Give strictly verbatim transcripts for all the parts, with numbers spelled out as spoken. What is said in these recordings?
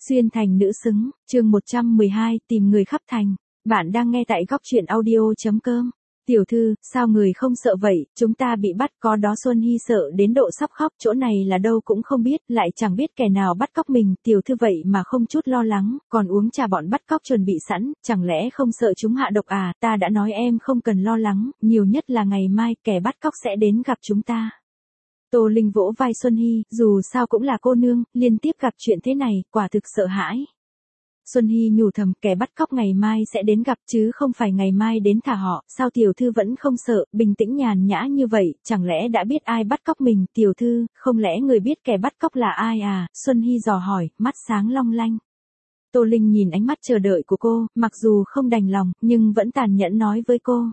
Xuyên thành nữ xứng, chương một trăm mười hai, tìm người khắp thành. Bạn đang nghe tại góc truyện audio.com. Tiểu thư, sao người không sợ vậy, chúng ta bị bắt, có đó. Xuân Hy sợ đến độ sắp khóc, chỗ này là đâu cũng không biết, lại chẳng biết kẻ nào bắt cóc mình, tiểu thư vậy mà không chút lo lắng, còn uống trà bọn bắt cóc chuẩn bị sẵn, chẳng lẽ không sợ chúng hạ độc à, ta đã nói em không cần lo lắng, nhiều nhất là ngày mai kẻ bắt cóc sẽ đến gặp chúng ta. Tô Linh vỗ vai Xuân Hy, dù sao cũng là cô nương, liên tiếp gặp chuyện thế này, quả thực sợ hãi. Xuân Hy nhủ thầm, kẻ bắt cóc ngày mai sẽ đến gặp chứ không phải ngày mai đến thả họ, sao tiểu thư vẫn không sợ, bình tĩnh nhàn nhã như vậy, chẳng lẽ đã biết ai bắt cóc mình, tiểu thư, không lẽ người biết kẻ bắt cóc là ai à, Xuân Hy dò hỏi, mắt sáng long lanh. Tô Linh nhìn ánh mắt chờ đợi của cô, mặc dù không đành lòng, nhưng vẫn tàn nhẫn nói với cô.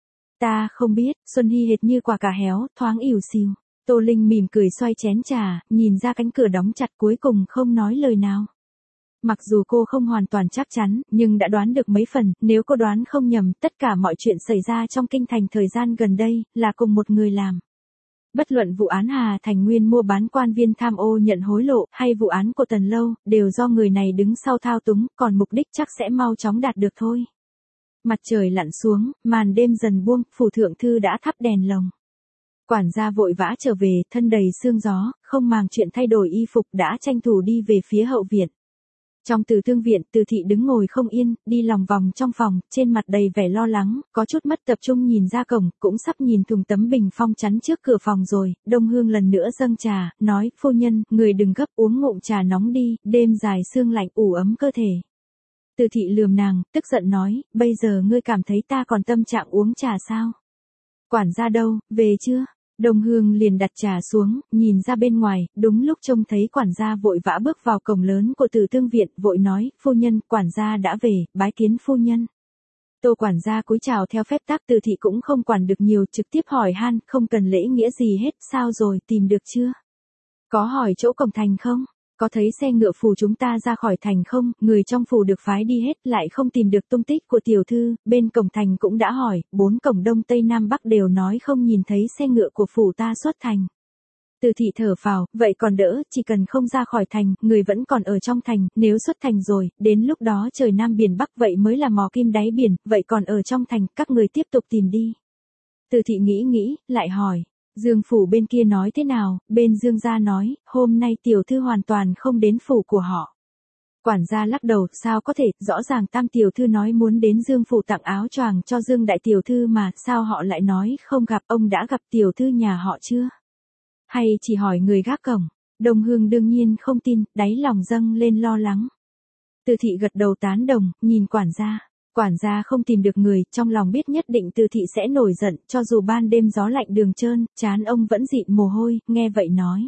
Ta không biết, Xuân Hy hệt như quả cà héo, thoáng ỉu xìu. Tô Linh mỉm cười xoay chén trà, nhìn ra cánh cửa đóng chặt cuối cùng không nói lời nào. Mặc dù cô không hoàn toàn chắc chắn, nhưng đã đoán được mấy phần, nếu cô đoán không nhầm, tất cả mọi chuyện xảy ra trong kinh thành thời gian gần đây, là cùng một người làm. Bất luận vụ án Hà Thành Nguyên mua bán quan viên tham ô nhận hối lộ, hay vụ án của Tần Lâu, đều do người này đứng sau thao túng, còn mục đích chắc sẽ mau chóng đạt được thôi. Mặt trời lặn xuống, màn đêm dần buông, phủ thượng thư đã thắp đèn lồng. Quản gia vội vã trở về, thân đầy sương gió, không màng chuyện thay đổi y phục đã tranh thủ đi về phía hậu viện. Trong Từ Thương viện, Từ thị đứng ngồi không yên, đi lòng vòng trong phòng, trên mặt đầy vẻ lo lắng, có chút mất tập trung nhìn ra cổng, cũng sắp nhìn thùng tấm bình phong chắn trước cửa phòng rồi. Đông Hương lần nữa dâng trà, nói, phu nhân, người đừng gấp, uống ngụm trà nóng đi, đêm dài sương lạnh ủ ấm cơ thể. Từ thị lườm nàng, tức giận nói, bây giờ ngươi cảm thấy ta còn tâm trạng uống trà sao? Quản gia đâu, về chưa? Đông Hương liền đặt trà xuống, nhìn ra bên ngoài, đúng lúc trông thấy quản gia vội vã bước vào cổng lớn của Từ Thương viện, vội nói, phu nhân, quản gia đã về, bái kiến phu nhân. Tô quản gia cúi chào theo phép tắc. Từ thị cũng không quản được nhiều, trực tiếp hỏi han, không cần lễ nghĩa gì hết, sao rồi, tìm được chưa? Có hỏi chỗ cổng thành không? Có thấy xe ngựa phủ chúng ta ra khỏi thành không, người trong phủ được phái đi hết, lại không tìm được tung tích của tiểu thư, bên cổng thành cũng đã hỏi, bốn cổng đông tây nam bắc đều nói không nhìn thấy xe ngựa của phủ ta xuất thành. Từ thị thở phào, vậy còn đỡ, chỉ cần không ra khỏi thành, người vẫn còn ở trong thành, nếu xuất thành rồi, đến lúc đó trời nam biển bắc vậy mới là mò kim đáy biển, vậy còn ở trong thành, các người tiếp tục tìm đi. Từ thị nghĩ nghĩ, lại hỏi. Dương phủ bên kia nói thế nào, bên Dương gia nói, hôm nay tiểu thư hoàn toàn không đến phủ của họ. Quản gia lắc đầu, sao có thể, rõ ràng Tam tiểu thư nói muốn đến Dương phủ tặng áo choàng cho Dương đại tiểu thư mà, sao họ lại nói không gặp, ông đã gặp tiểu thư nhà họ chưa? Hay chỉ hỏi người gác cổng? Đông Hương đương nhiên không tin, đáy lòng dâng lên lo lắng. Từ thị gật đầu tán đồng, nhìn quản gia. Quản gia không tìm được người, trong lòng biết nhất định Từ thị sẽ nổi giận, cho dù ban đêm gió lạnh đường trơn, trán ông vẫn dịn mồ hôi, nghe vậy nói.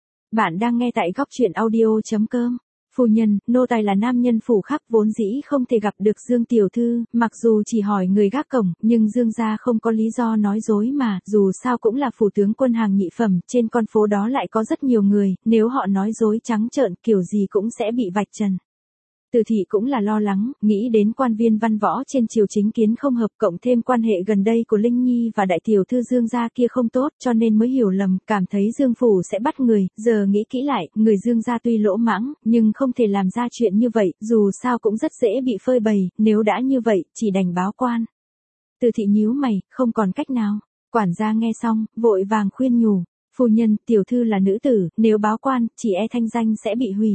Bạn đang nghe tại góc truyện audio.com. Phu nhân, nô tài là nam nhân phủ khắc vốn dĩ không thể gặp được Dương tiểu thư, mặc dù chỉ hỏi người gác cổng, nhưng Dương gia không có lý do nói dối mà, dù sao cũng là phủ tướng quân hàng nhị phẩm, trên con phố đó lại có rất nhiều người, nếu họ nói dối trắng trợn kiểu gì cũng sẽ bị vạch trần. Từ thị cũng là lo lắng, nghĩ đến quan viên văn võ trên triều chính kiến không hợp, cộng thêm quan hệ gần đây của Linh Nhi và đại tiểu thư Dương gia kia không tốt, cho nên mới hiểu lầm, cảm thấy Dương phủ sẽ bắt người, giờ nghĩ kỹ lại, người Dương gia tuy lỗ mãng, nhưng không thể làm ra chuyện như vậy, dù sao cũng rất dễ bị phơi bày, nếu đã như vậy, chỉ đành báo quan. Từ thị nhíu mày, không còn cách nào. Quản gia nghe xong, vội vàng khuyên nhủ, phu nhân, tiểu thư là nữ tử, nếu báo quan, chỉ e thanh danh sẽ bị hủy.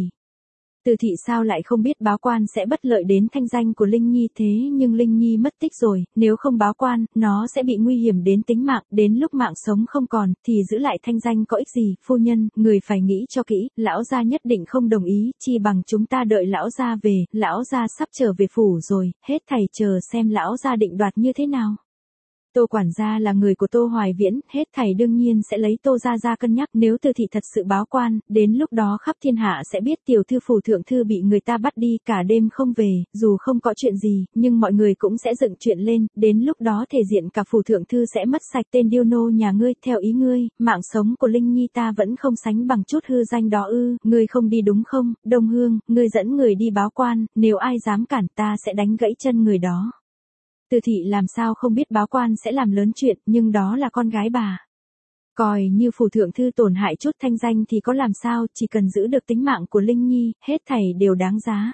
Từ thị sao lại không biết báo quan sẽ bất lợi đến thanh danh của Linh Nhi, thế nhưng Linh Nhi mất tích rồi, nếu không báo quan, nó sẽ bị nguy hiểm đến tính mạng, đến lúc mạng sống không còn, thì giữ lại thanh danh có ích gì, phu nhân, người phải nghĩ cho kỹ, lão gia nhất định không đồng ý, chi bằng chúng ta đợi lão gia về, lão gia sắp trở về phủ rồi, hết thảy chờ xem lão gia định đoạt như thế nào. Tô quản gia là người của Tô Hoài Viễn, hết thảy đương nhiên sẽ lấy Tô gia ra cân nhắc, nếu Từ thị thật sự báo quan, đến lúc đó khắp thiên hạ sẽ biết tiểu thư phủ thượng thư bị người ta bắt đi, cả đêm không về, dù không có chuyện gì, nhưng mọi người cũng sẽ dựng chuyện lên, đến lúc đó thể diện cả phủ thượng thư sẽ mất sạch tên điêu nô nhà ngươi, theo ý ngươi, mạng sống của Linh Nhi ta vẫn không sánh bằng chút hư danh đó ư, ngươi không đi đúng không? Đông Hương, ngươi dẫn người đi báo quan, nếu ai dám cản ta sẽ đánh gãy chân người đó. Từ thị làm sao không biết báo quan sẽ làm lớn chuyện, nhưng đó là con gái bà. Coi như phủ thượng thư tổn hại chút thanh danh thì có làm sao, chỉ cần giữ được tính mạng của Linh Nhi, hết thảy đều đáng giá.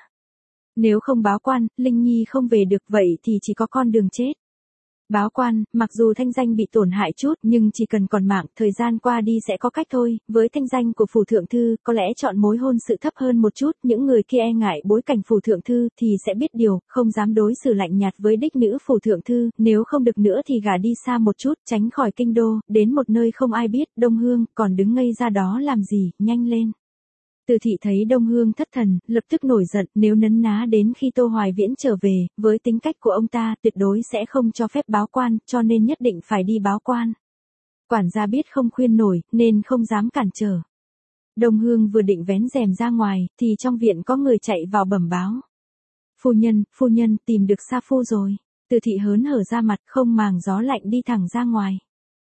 Nếu không báo quan, Linh Nhi không về được vậy thì chỉ có con đường chết. Báo quan, mặc dù thanh danh bị tổn hại chút nhưng chỉ cần còn mạng, thời gian qua đi sẽ có cách thôi, với thanh danh của phủ thượng thư, có lẽ chọn mối hôn sự thấp hơn một chút, những người kia e ngại bối cảnh phủ thượng thư thì sẽ biết điều, không dám đối xử lạnh nhạt với đích nữ phủ thượng thư, nếu không được nữa thì gả đi xa một chút, tránh khỏi kinh đô, đến một nơi không ai biết, Đông Hương, còn đứng ngây ra đó làm gì, nhanh lên. Từ thị thấy Đông Hương thất thần, lập tức nổi giận, nếu nấn ná đến khi Tô Hoài Viễn trở về, với tính cách của ông ta, tuyệt đối sẽ không cho phép báo quan, cho nên nhất định phải đi báo quan. Quản gia biết không khuyên nổi, nên không dám cản trở. Đông Hương vừa định vén rèm ra ngoài, thì trong viện có người chạy vào bẩm báo. Phu nhân, phu nhân, tìm được Sa Phu rồi. Từ thị hớn hở ra mặt, không màng gió lạnh đi thẳng ra ngoài.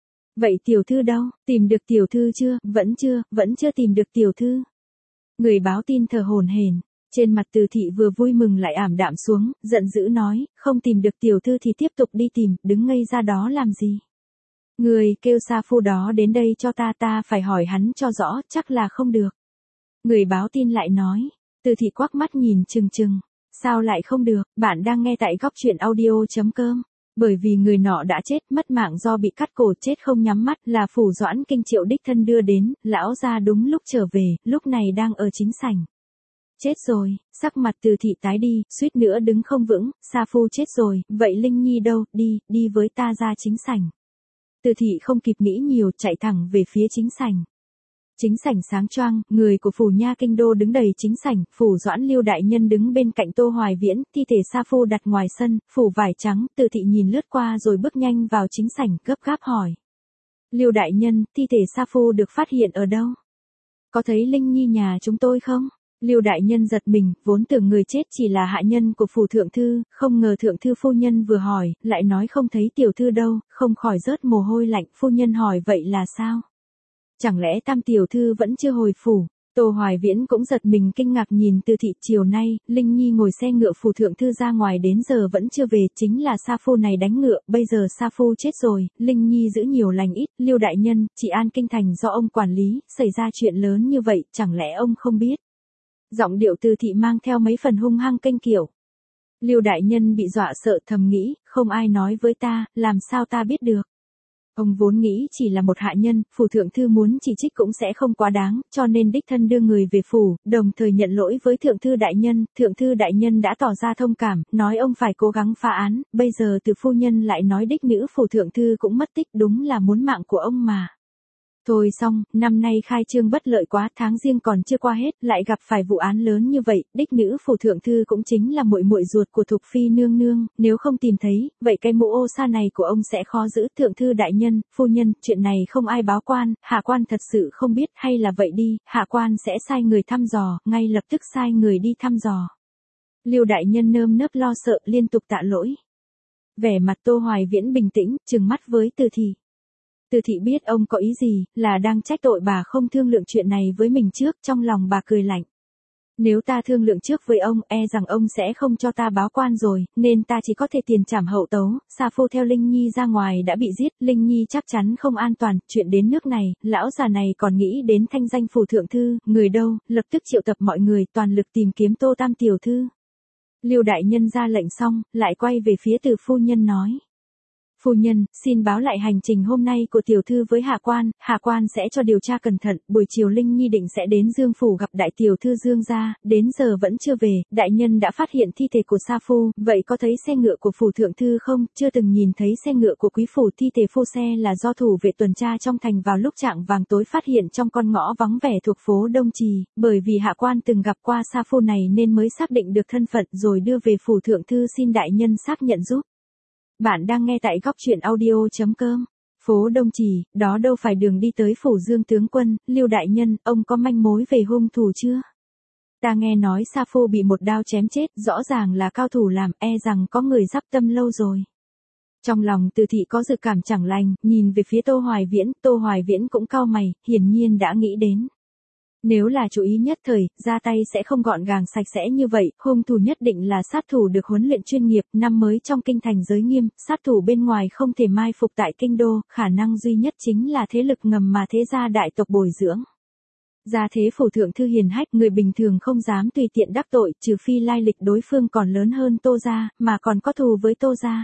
Vậy tiểu thư đâu, tìm được tiểu thư chưa, vẫn chưa, vẫn chưa tìm được tiểu thư. Người báo tin thở hổn hển, trên mặt Từ thị vừa vui mừng lại ảm đạm xuống, giận dữ nói, không tìm được tiểu thư thì tiếp tục đi tìm, đứng ngây ra đó làm gì. Người kêu Sa Phu đó đến đây cho ta, ta phải hỏi hắn cho rõ, chắc là không được. Người báo tin lại nói, Từ thị quắc mắt nhìn chừng chừng, sao lại không được, bạn đang nghe tại góc truyện audio chấm com. Bởi vì người nọ đã chết, mất mạng do bị cắt cổ, chết không nhắm mắt, là Phủ Doãn Kinh Triệu đích thân đưa đến, lão gia đúng lúc trở về, lúc này đang ở chính sảnh. Chết rồi, sắc mặt Từ thị tái đi, suýt nữa đứng không vững, Sa Phu chết rồi, vậy Linh Nhi đâu, đi, đi với ta ra chính sảnh. Từ thị không kịp nghĩ nhiều, chạy thẳng về phía chính sảnh. Chính sảnh sáng choang, người của phủ nha kinh đô đứng đầy chính sảnh, phủ Doãn Lưu đại nhân đứng bên cạnh Tô Hoài Viễn, thi thể Sa Phu đặt ngoài sân, phủ vải trắng, Từ thị nhìn lướt qua rồi bước nhanh vào chính sảnh, gấp gáp hỏi. Lưu đại nhân, thi thể Sa Phu được phát hiện ở đâu? Có thấy Linh Nhi nhà chúng tôi không? Lưu đại nhân giật mình, vốn tưởng người chết chỉ là hạ nhân của phủ thượng thư, không ngờ thượng thư phu nhân vừa hỏi, lại nói không thấy tiểu thư đâu, không khỏi rớt mồ hôi lạnh, phu nhân hỏi vậy là sao? Chẳng lẽ Tam tiểu thư vẫn chưa hồi phủ? Tô Hoài Viễn cũng giật mình kinh ngạc nhìn Từ thị, chiều nay, Linh Nhi ngồi xe ngựa phủ thượng thư ra ngoài đến giờ vẫn chưa về, chính là Sa Phu này đánh ngựa, bây giờ Sa Phu chết rồi, Linh Nhi giữ nhiều lành ít, Lưu đại nhân, trị an kinh thành do ông quản lý, xảy ra chuyện lớn như vậy, chẳng lẽ ông không biết? Giọng điệu Từ thị mang theo mấy phần hung hăng kênh kiểu. Lưu đại nhân bị dọa sợ, thầm nghĩ, không ai nói với ta, làm sao ta biết được? Ông vốn nghĩ chỉ là một hạ nhân, phủ thượng thư muốn chỉ trích cũng sẽ không quá đáng, cho nên đích thân đưa người về phủ, đồng thời nhận lỗi với thượng thư đại nhân, thượng thư đại nhân đã tỏ ra thông cảm, nói ông phải cố gắng phá án, bây giờ từ phu nhân lại nói đích nữ phủ thượng thư cũng mất tích, đúng là muốn mạng của ông mà. Thôi xong, năm nay khai trương bất lợi quá, tháng riêng còn chưa qua hết, lại gặp phải vụ án lớn như vậy, đích nữ phủ thượng thư cũng chính là muội muội ruột của Thục phi nương nương, nếu không tìm thấy, vậy cái mũ ô sa này của ông sẽ khó giữ. Thượng thư đại nhân, phu nhân, chuyện này không ai báo quan, hạ quan thật sự không biết, hay là vậy đi, hạ quan sẽ sai người thăm dò, ngay lập tức sai người đi thăm dò. Lưu đại nhân nơm nớp lo sợ, liên tục tạ lỗi. Vẻ mặt Tô Hoài Viễn bình tĩnh, trừng mắt với Từ thị. Từ thị biết ông có ý gì, là đang trách tội bà không thương lượng chuyện này với mình trước, trong lòng bà cười lạnh. Nếu ta thương lượng trước với ông, e rằng ông sẽ không cho ta báo quan rồi, nên ta chỉ có thể tiền trảm hậu tấu. Sa Phu theo Linh Nhi ra ngoài đã bị giết, Linh Nhi chắc chắn không an toàn, chuyện đến nước này, lão già này còn nghĩ đến thanh danh phủ thượng thư, người đâu, lập tức triệu tập mọi người, toàn lực tìm kiếm Tô Tam tiểu thư. Lưu đại nhân ra lệnh xong, lại quay về phía Từ phu nhân nói. Phu nhân, xin báo lại hành trình hôm nay của tiểu thư với hạ quan, hạ quan sẽ cho điều tra cẩn thận, buổi chiều Linh Nhi định sẽ đến Dương phủ gặp đại tiểu thư Dương gia, đến giờ vẫn chưa về, đại nhân đã phát hiện thi thể của Sa Phu, vậy có thấy xe ngựa của phủ thượng thư không? Chưa từng nhìn thấy xe ngựa của quý phủ, thi thể phu xe là do thủ vệ tuần tra trong thành vào lúc chạng vàng tối phát hiện trong con ngõ vắng vẻ thuộc phố Đông Trì, bởi vì hạ quan từng gặp qua Sa Phu này nên mới xác định được thân phận rồi đưa về phủ thượng thư, xin đại nhân xác nhận giúp. Bạn đang nghe tại góc truyện audio chấm com. Phố Đông Trì, đó đâu phải đường đi tới phủ Dương tướng quân, Lưu đại nhân, ông có manh mối về hung thủ chưa? Ta nghe nói Sa Phu bị một đao chém chết, rõ ràng là cao thủ làm, e rằng có người dắp tâm lâu rồi. Trong lòng Từ thị có dự cảm chẳng lành, nhìn về phía Tô Hoài Viễn, Tô Hoài Viễn cũng cau mày, hiển nhiên đã nghĩ đến. Nếu là chủ ý nhất thời, ra tay sẽ không gọn gàng sạch sẽ như vậy, hung thủ nhất định là sát thủ được huấn luyện chuyên nghiệp, năm mới trong kinh thành giới nghiêm, sát thủ bên ngoài không thể mai phục tại kinh đô, khả năng duy nhất chính là thế lực ngầm mà thế gia đại tộc bồi dưỡng. Gia thế phủ thượng thư hiền hách, người bình thường không dám tùy tiện đắc tội, trừ phi lai lịch đối phương còn lớn hơn Tô gia, mà còn có thù với Tô gia.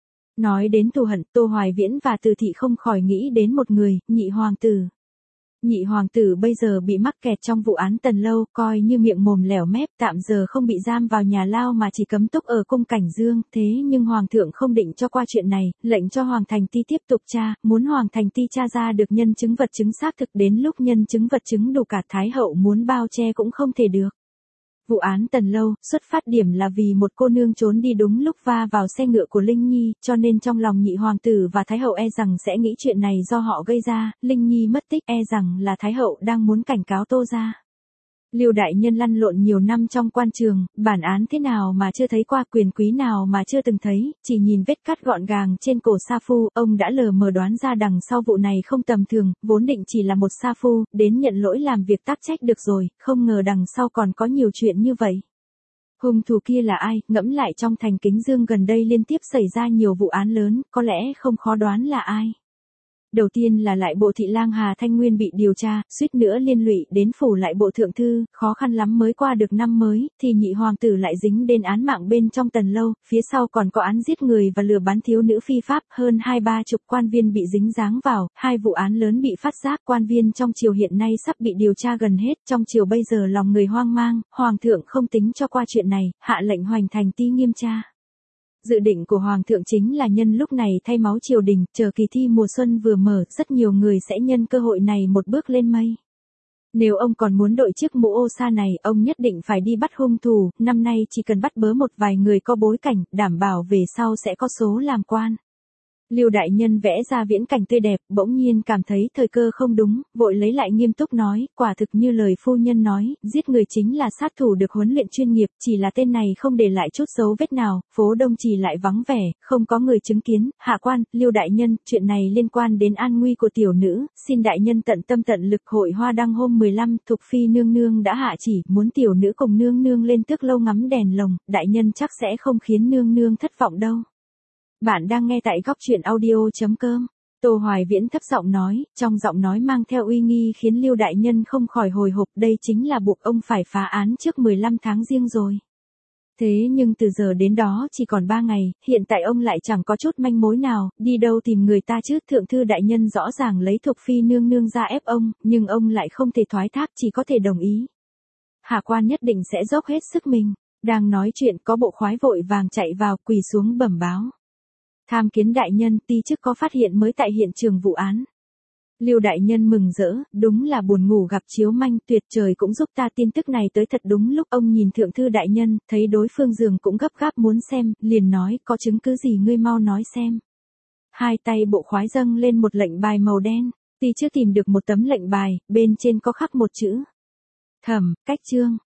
Nói đến thù hận, Tô Hoài Viễn và Từ Thị không khỏi nghĩ đến một người, nhị hoàng tử. Nhị hoàng tử bây giờ bị mắc kẹt trong vụ án Tần Lâu, coi như miệng mồm lẻo mép, tạm giờ không bị giam vào nhà lao mà chỉ cấm túc ở cung Cảnh Dương, thế nhưng hoàng thượng không định cho qua chuyện này, lệnh cho Hoàng Thành Ti tiếp tục tra, muốn Hoàng Thành Ti tra ra được nhân chứng vật chứng xác thực, đến lúc nhân chứng vật chứng đủ cả Thái hậu muốn bao che cũng không thể được. Vụ án Tần Lâu, xuất phát điểm là vì một cô nương trốn đi đúng lúc va vào xe ngựa của Linh Nhi, cho nên trong lòng nhị hoàng tử và Thái hậu e rằng sẽ nghĩ chuyện này do họ gây ra, Linh Nhi mất tích e rằng là Thái hậu đang muốn cảnh cáo Tô gia. Lưu đại nhân lăn lộn nhiều năm trong quan trường, bản án thế nào mà chưa thấy qua, quyền quý nào mà chưa từng thấy, chỉ nhìn vết cắt gọn gàng trên cổ sa phu, ông đã lờ mờ đoán ra đằng sau vụ này không tầm thường, vốn định chỉ là một sa phu, đến nhận lỗi làm việc tác trách được rồi, không ngờ đằng sau còn có nhiều chuyện như vậy. Hung thủ kia là ai, ngẫm lại trong thành Kính Dương gần đây liên tiếp xảy ra nhiều vụ án lớn, có lẽ không khó đoán là ai. Đầu tiên là lại bộ thị lang Hà Thanh Nguyên bị điều tra, suýt nữa liên lụy đến phủ lại bộ thượng thư, khó khăn lắm mới qua được năm mới, thì nhị hoàng tử lại dính đến án mạng bên trong Tần Lâu, phía sau còn có án giết người và lừa bán thiếu nữ phi pháp, hơn hai ba chục quan viên bị dính dáng vào, hai vụ án lớn bị phát giác, quan viên trong triều hiện nay sắp bị điều tra gần hết, trong triều bây giờ lòng người hoang mang, hoàng thượng không tính cho qua chuyện này, hạ lệnh Hoành Thành Ti nghiêm tra. Dự định của Hoàng thượng chính là nhân lúc này thay máu triều đình, chờ kỳ thi mùa xuân vừa mở, rất nhiều người sẽ nhân cơ hội này một bước lên mây. Nếu ông còn muốn đội chiếc mũ ô sa này, ông nhất định phải đi bắt hung thủ, năm nay chỉ cần bắt bớ một vài người có bối cảnh, đảm bảo về sau sẽ có số làm quan. Lưu đại nhân vẽ ra viễn cảnh tươi đẹp, bỗng nhiên cảm thấy thời cơ không đúng, vội lấy lại nghiêm túc nói, quả thực như lời phu nhân nói, giết người chính là sát thủ được huấn luyện chuyên nghiệp, chỉ là tên này không để lại chút dấu vết nào, phố Đông Trì lại vắng vẻ, không có người chứng kiến, hạ quan, Lưu đại nhân, chuyện này liên quan đến an nguy của tiểu nữ, xin đại nhân tận tâm tận lực. Hội hoa đăng hôm mười lăm, Thục Phi nương nương đã hạ chỉ, muốn tiểu nữ cùng nương nương lên tước lâu ngắm đèn lồng, đại nhân chắc sẽ không khiến nương nương thất vọng đâu. Bạn đang nghe tại góc truyện audio chấm com. Tô Hoài Viễn thấp giọng nói, trong giọng nói mang theo uy nghi khiến Lưu đại nhân không khỏi hồi hộp, đây chính là buộc ông phải phá án trước mười lăm tháng Giêng rồi. Thế nhưng từ giờ đến đó chỉ còn ba ngày, hiện tại ông lại chẳng có chút manh mối nào, đi đâu tìm người ta chứ, thượng thư đại nhân rõ ràng lấy Thục Phi nương nương ra ép ông, nhưng ông lại không thể thoái thác, chỉ có thể đồng ý. Hạ quan nhất định sẽ dốc hết sức mình. Đang nói chuyện có bộ khoái vội vàng chạy vào, quỳ xuống bẩm báo. Tham kiến đại nhân, ti chức có phát hiện mới tại hiện trường vụ án. Lưu đại nhân mừng rỡ, đúng là buồn ngủ gặp chiếu manh, tuyệt trời cũng giúp ta, tin tức này tới thật đúng lúc. Ông nhìn thượng thư đại nhân, thấy đối phương giường cũng gấp gáp muốn xem, liền nói, có chứng cứ gì ngươi mau nói xem. Hai tay bộ khoái dâng lên một lệnh bài màu đen, ti chưa tìm được một tấm lệnh bài, bên trên có khắc một chữ. Thẩm, cách chương,